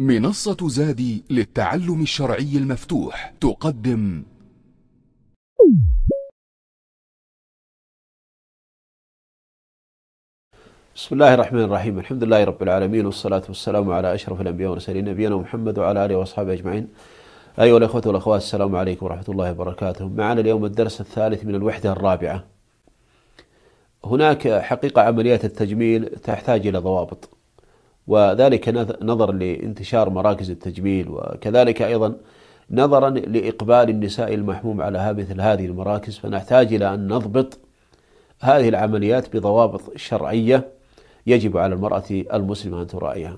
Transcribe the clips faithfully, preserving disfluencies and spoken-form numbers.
منصة زادي للتعلم الشرعي المفتوح تقدم بسم الله الرحمن الرحيم. الحمد لله رب العالمين، والصلاة والسلام على أشرف الأنبياء والمرسلين نبينا محمد وعلى آله وأصحابه أجمعين. أيها الأخوة والأخوات، السلام عليكم ورحمة الله وبركاته. معنا اليوم الدرس الثالث من الوحدة الرابعة. هناك حقيقة عمليات التجميل تحتاج إلى ضوابط، وذلك نظرا لانتشار مراكز التجميل، وكذلك أيضا نظرا لإقبال النساء المحموم على مثل هذه المراكز، فنحتاج إلى أن نضبط هذه العمليات بضوابط شرعية يجب على المرأة المسلمة أن تراعيها.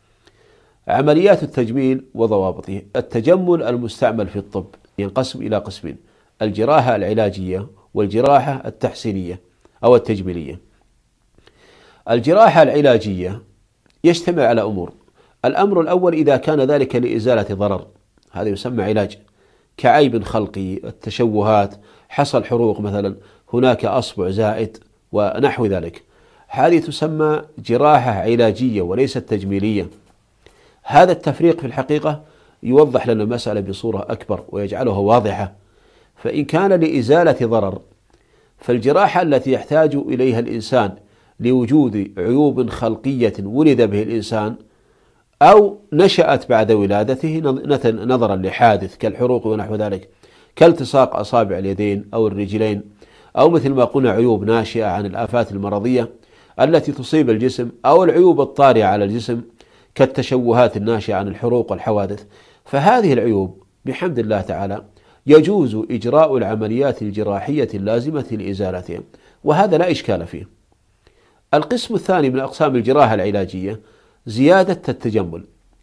عمليات التجميل وضوابطه. التجمل المستعمل في الطب ينقسم إلى قسمين: الجراحة العلاجية والجراحة التحسينية أو التجميلية. الجراحة العلاجية يجتمع على أمور. الأمر الأول: إذا كان ذلك لإزالة ضرر، هذا يسمى علاج، كعيب خلقي، التشوهات، حصل حروق مثلا، هناك أصبع زائد ونحو ذلك، هذه تسمى جراحة علاجية وليست تجميلية. هذا التفريق في الحقيقة يوضح لنا المسألة بصورة أكبر ويجعلها واضحة. فإن كان لإزالة ضرر، فالجراحة التي يحتاج إليها الإنسان لوجود عيوب خلقية ولد به الإنسان أو نشأت بعد ولادته نظرا لحادث كالحروق ونحو ذلك، كالتصاق أصابع اليدين أو الرجلين، أو مثل ما قلنا عيوب ناشئة عن الآفات المرضية التي تصيب الجسم، أو العيوب الطارئة على الجسم كالتشوهات الناشئة عن الحروق والحوادث، فهذه العيوب بحمد الله تعالى يجوز إجراء العمليات الجراحية اللازمة لإزالتها، وهذا لا إشكال فيه. القسم الثاني من أقسام الجراحة العلاجية زيادة التجمل.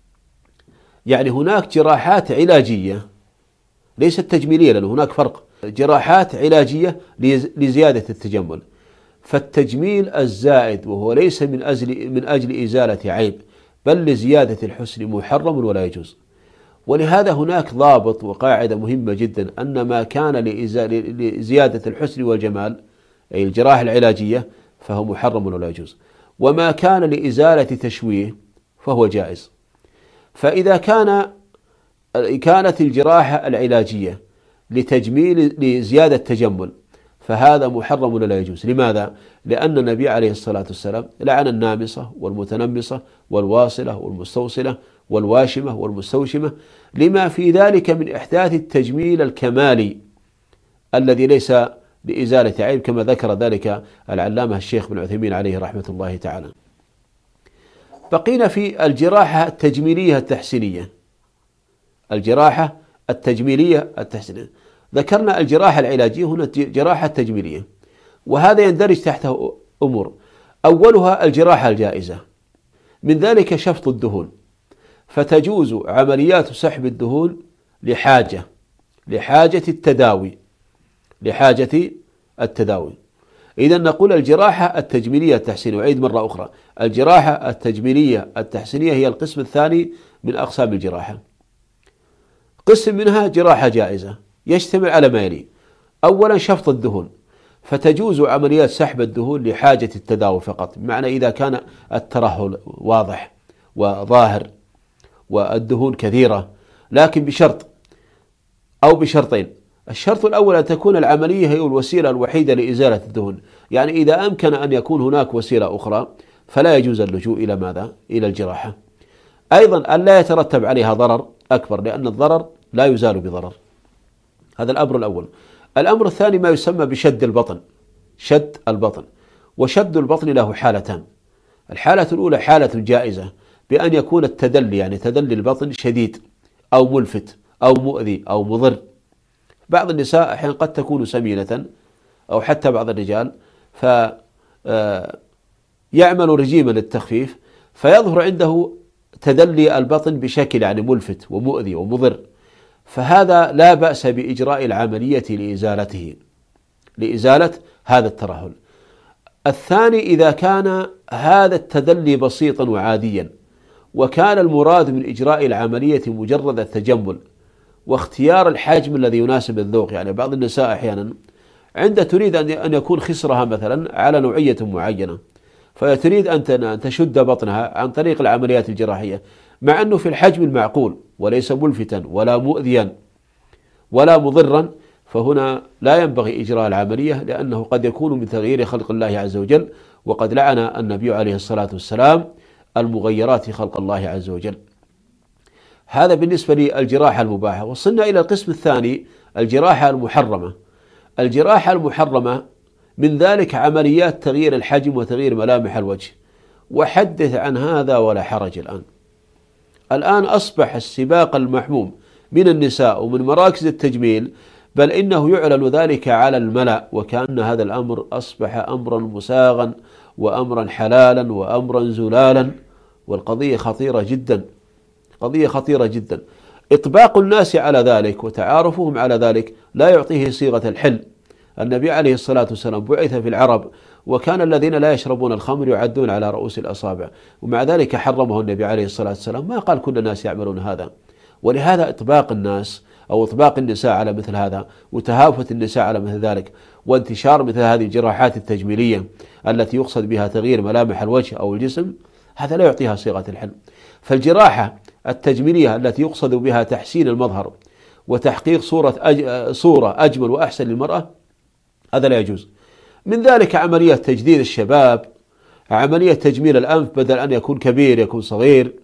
يعني هناك جراحات علاجية ليست تجميلية، لأن هناك فرق. جراحات علاجية لزيادة التجمل، فالتجميل الزائد وهو ليس من أجل من أجل إزالة عيب بل لزيادة الحسن محرم ولا يجوز. ولهذا هناك ضابط وقاعدة مهمة جدا: أن ما كان لزيادة الحسن والجمال أي الجراحة العلاجية فهو محرم ولا يجوز، وما كان لإزالة تشويه فهو جائز. فإذا كان كانت الجراحة العلاجية لتجميل لزيادة تجمل فهذا محرم ولا يجوز. لماذا؟ لأن النبي عليه الصلاة والسلام لعن النامصة والمتنمصة والواصلة والمستوصلة والواشمة والمستوشمة، لما في ذلك من إحداث التجميل الكمالي الذي ليس لإزالة عيب، كما ذكر ذلك العلامة الشيخ بن عثيمين عليه رحمة الله تعالى. بقينا في الجراحة التجميلية التحسينية. الجراحة التجميلية التحسينية ذكرنا الجراحة العلاجية، هنا جراحة تجميلية، وهذا يندرج تحته أمور. أولها الجراحة الجائزة، من ذلك شفط الدهون، فتجوز عمليات سحب الدهون لحاجة لحاجة التداوي لحاجة التداوي إذا نقول الجراحة التجميلية التحسينية. وعيد مرة أخرى: الجراحة التجميلية التحسينية هي القسم الثاني من أقسام الجراحة. قسم منها جراحة جائزة يشتمل على ما يلي: أولا شفط الدهون، فتجوز عمليات سحب الدهون لحاجة التداوي فقط، بمعنى إذا كان الترهل واضح وظاهر والدهون كثيرة، لكن بشرط أو بشرطين. الشرط الأول أن تكون العملية هي الوسيلة الوحيدة لإزالة الدهون، يعني إذا أمكن أن يكون هناك وسيلة أخرى فلا يجوز اللجوء إلى ماذا؟ إلى الجراحة. أيضا أن لا يترتب عليها ضرر أكبر، لأن الضرر لا يزال بضرر. هذا الأمر الأول. الأمر الثاني ما يسمى بشد البطن. شد البطن، وشد البطن له حالتان: الحالة الأولى حالة جائزة، بأن يكون التدلي يعني تدلي البطن شديد أو ملفت أو مؤذي أو مضر. بعض النساء أحيانا قد تكون سمينة، أو حتى بعض الرجال فيعمل رجيما للتخفيف فيظهر عنده تدلي البطن بشكل يعني ملفت ومؤذي ومضر، فهذا لا بأس بإجراء العملية لإزالته لإزالة هذا الترهل. الثاني: إذا كان هذا التدلي بسيطا وعاديا، وكان المراد من إجراء العملية مجرد التجمل واختيار الحجم الذي يناسب الذوق. يعني بعض النساء أحيانا عندها تريد أن يكون خصرها مثلا على نوعية معينة، فتريد أن تشد بطنها عن طريق العمليات الجراحية، مع أنه في الحجم المعقول وليس ملفتا ولا مؤذيا ولا مضرا، فهنا لا ينبغي إجراء العملية، لأنه قد يكون من تغيير خلق الله عز وجل، وقد لعن النبي عليه الصلاة والسلام المغيرات في خلق الله عز وجل. هذا بالنسبة للجراحة المباحة. وصلنا إلى القسم الثاني، الجراحة المحرمة. الجراحة المحرمة من ذلك عمليات تغيير الحجم وتغيير ملامح الوجه، وحدث عن هذا ولا حرج. الآن الآن أصبح السباق المحموم من النساء ومن مراكز التجميل، بل إنه يعلن ذلك على الملأ، وكأن هذا الأمر أصبح أمرا مساغا وأمرا حلالا وأمرا زلالا، والقضية خطيرة جدا، قضية خطيرة جدا. إطباق الناس على ذلك وتعارفهم على ذلك لا يعطيه صيغة الحل. النبي عليه الصلاة والسلام بعث في العرب، وكان الذين لا يشربون الخمر يعدون على رؤوس الأصابع، ومع ذلك حرمه النبي عليه الصلاة والسلام، ما قال كل الناس يعملون هذا. ولهذا إطباق الناس أو إطباق النساء على مثل هذا، وتهافت النساء على مثل ذلك، وانتشار مثل هذه الجراحات التجميلية التي يقصد بها تغيير ملامح الوجه أو الجسم، هذا لا يعطيها صيغة الحل. فالجراحة التجميلية التي يقصد بها تحسين المظهر وتحقيق صورة أج... صورة أجمل وأحسن للمرأة، هذا لا يجوز. من ذلك عملية تجديد الشباب، عملية تجميل الأنف، بدل أن يكون كبير يكون صغير،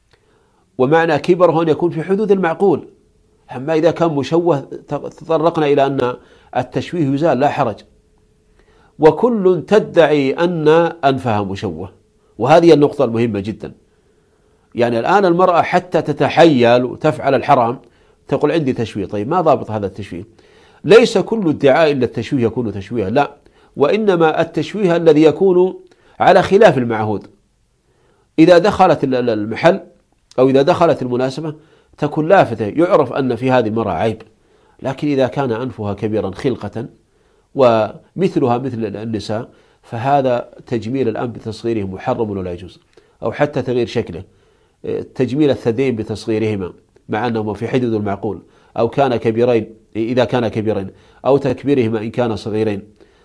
ومعنى كبره أن يكون في حدود المعقول. أما إذا كان مشوه تطرقنا إلى أن التشويه يزال لا حرج، وكل تدعي أن أنفها مشوه، وهذه النقطة المهمة جدا. يعني الآن المرأة حتى تتحيل وتفعل الحرام تقول عندي تشويه. طيب ما ضابط هذا التشويه؟ ليس كل ادعاء إلا التشويه يكون تشويها، لا، وإنما التشويه الذي يكون على خلاف المعهود. إذا دخلت المحل أو إذا دخلت المناسبة تكون لافتة، يعرف أن في هذه المرأة عيب. لكن إذا كان أنفها كبيرا خلقة ومثلها مثل النساء، فهذا تجميل الأنف بتصغيره محرم ولا يجوز. أو حتى تغيير شكله، تجميل الثديين بتصغيرهما مع أنهما في حدود المعقول، أو كان كبيرين إذا كان كبيرين، أو تكبيرهما إن كان صغيرين،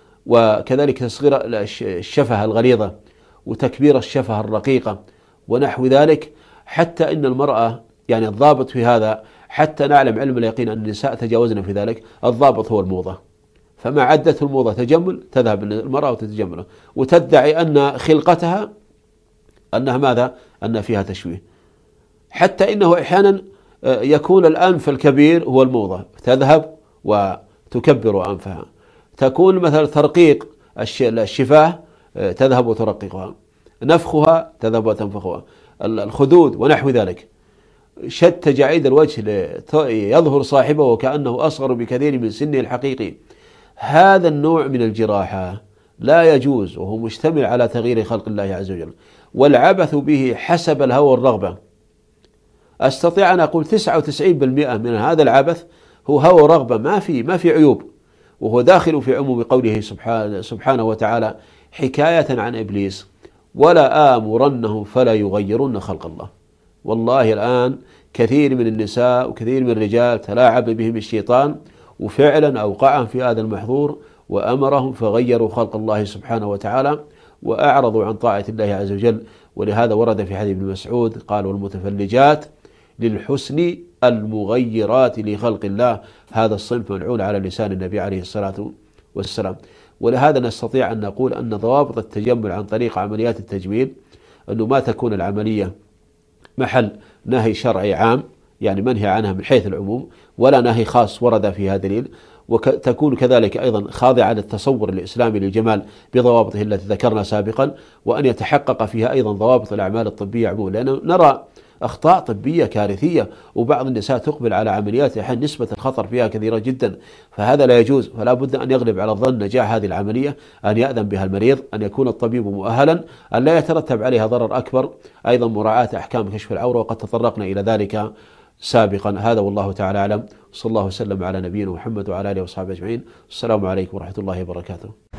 وكذلك تصغير الشفة الغليظة وتكبير الشفة الرقيقة ونحو ذلك. حتى إن المرأة يعني الضابط في هذا، حتى نعلم علم اليقين أن النساء تجاوزنا في ذلك، الضابط هو الموضة. فما عدته الموضة تجمل تذهب المرأة وتتجمله، وتدعي أن خلقتها أنها ماذا؟ أن فيها تشويه. حتى إنه أحيانا يكون الأنف الكبير هو الموضة، تذهب وتكبر أنفها. تكون مثلا ترقيق الشفاه تذهب وترققها، نفخها تذهب وتنفخها، الخدود ونحو ذلك. شد تجاعيد الوجه يظهر صاحبه وكأنه أصغر بكثير من سنه الحقيقي. هذا النوع من الجراحة لا يجوز، وهو مشتمل على تغيير خلق الله عز وجل والعبث به حسب الهوى والرغبة. أستطيع أن أقول تسعة وتسعين بالمئة من هذا العبث هو هوى ورغبة، ما في ما في عيوب، وهو داخل في عموم قوله سبحانه, سبحانه وتعالى حكاية عن إبليس: ولا آمرنهم فلا يغيرن خلق الله. والله الآن كثير من النساء وكثير من الرجال تلاعب بهم الشيطان، وفعلا أوقعهم في هذا المحظور وأمرهم فغيروا خلق الله سبحانه وتعالى وأعرضوا عن طاعة الله عز وجل. ولهذا ورد في حديث ابن مسعود قال: والمتفلجات للحسن المغيرات لخلق الله. هذا الصنف ملعون على لسان النبي عليه الصلاة والسلام. ولهذا نستطيع أن نقول أن ضوابط التجمل عن طريق عمليات التجميل أنه ما تكون العملية محل نهي شرعي عام، يعني منهي عنها من حيث العموم، ولا نهي خاص ورد فيها دليل، وتكون كذلك أيضا خاضعة للتصور الإسلامي للجمال بضوابطه التي ذكرنا سابقا، وأن يتحقق فيها أيضا ضوابط الأعمال الطبية عموما، لأنه نرى أخطاء طبية كارثية، وبعض النساء تقبل على عمليات أحيانا نسبة الخطر فيها كثيرة جدا، فهذا لا يجوز. فلا بد أن يغلب على الظن نجاح هذه العملية، أن يأذن بها المريض، أن يكون الطبيب مؤهلا، أن لا يترتب عليها ضرر أكبر. أيضا مراعاة أحكام كشف العورة، وقد تطرقنا إلى ذلك سابقا. هذا والله تعالى أعلم، صلى الله وسلم على نبينا محمد وعلى آله وصحبه أجمعين. السلام عليكم ورحمة الله وبركاته.